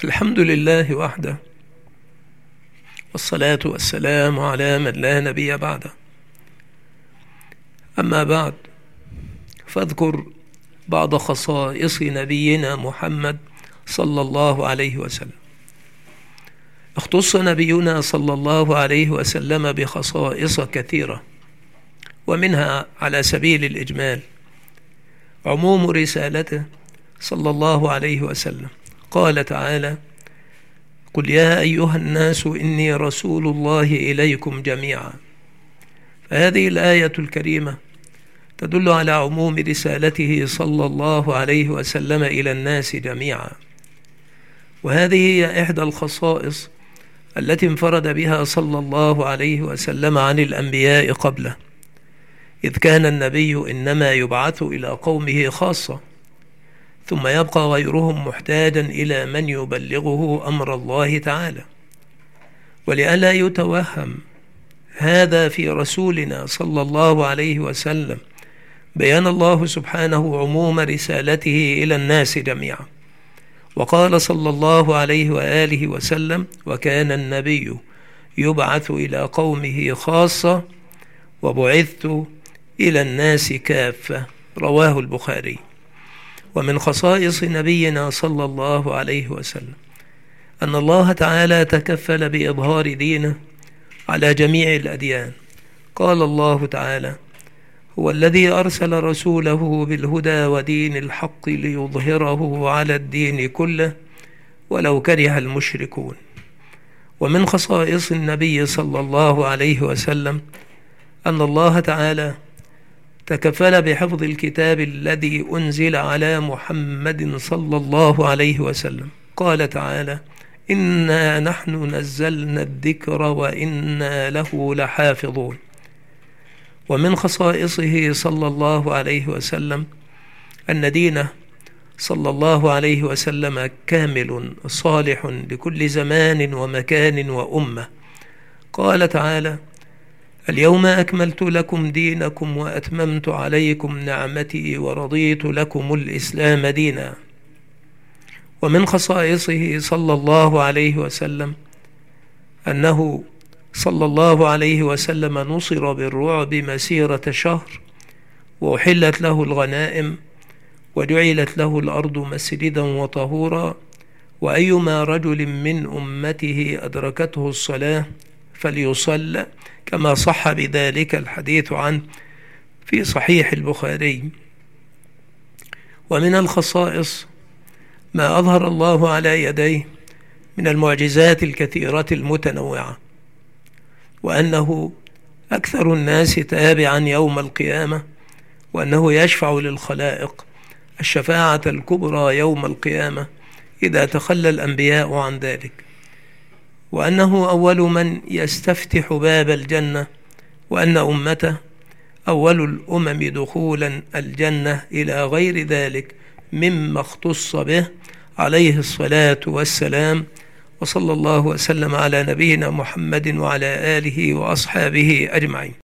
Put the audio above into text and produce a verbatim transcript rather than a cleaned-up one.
الحمد لله وحده، والصلاة والسلام على من لا نبي بعده. أما بعد، فاذكر بعض خصائص نبينا محمد صلى الله عليه وسلم. اختص نبينا صلى الله عليه وسلم بخصائص كثيرة، ومنها على سبيل الإجمال عموم رسالته صلى الله عليه وسلم. قال تعالى: قل يا أيها الناس إني رسول الله إليكم جميعا. فهذه الآية الكريمة تدل على عموم رسالته صلى الله عليه وسلم إلى الناس جميعا، وهذه هي إحدى الخصائص التي انفرد بها صلى الله عليه وسلم عن الأنبياء قبله، إذ كان النبي إنما يبعث إلى قومه خاصة، ثم يبقى غيرهم محتاجا إلى من يبلغه أمر الله تعالى. ولئلا يتوهم هذا في رسولنا صلى الله عليه وسلم، بيان الله سبحانه عموم رسالته إلى الناس جميعا، وقال صلى الله عليه وآله وسلم: وكان النبي يبعث إلى قومه خاصة وبعثت إلى الناس كافة. رواه البخاري. ومن خصائص نبينا صلى الله عليه وسلم أن الله تعالى تكفل بإظهار دينه على جميع الأديان. قال الله تعالى: هو الذي أرسل رسوله بالهدى ودين الحق ليظهره على الدين كله ولو كره المشركون. ومن خصائص النبي صلى الله عليه وسلم أن الله تعالى تكفل بحفظ الكتاب الذي أنزل على محمد صلى الله عليه وسلم. قال تعالى: إنا نحن نزلنا الذكر وإنا له لحافظون. ومن خصائصه صلى الله عليه وسلم أن دينه صلى الله عليه وسلم كامل صالح لكل زمان ومكان وأمة. قال تعالى: اليوم أكملت لكم دينكم وأتممت عليكم نعمتي ورضيت لكم الإسلام دينا. ومن خصائصه صلى الله عليه وسلم أنه صلى الله عليه وسلم نصر بالرعب مسيرة شهر، وأحلت له الغنائم، وجعلت له الأرض مسجدا وطهورا، وأيما رجل من أمته أدركته الصلاة فليصل، كما صح بذلك الحديث عنه في صحيح البخاري. ومن الخصائص ما أظهر الله على يديه من المعجزات الكثيرة المتنوعة، وأنه أكثر الناس تابعا يوم القيامة، وأنه يشفع للخلائق الشفاعة الكبرى يوم القيامة إذا تخلى الأنبياء عن ذلك، وأنه أول من يستفتح باب الجنة، وأن أمته أول الأمم دخولا الجنة إلى غير ذلك مما اختص به عليه الصلاة والسلام. وصلى الله وسلم على نبينا محمد وعلى آله وأصحابه أجمعين.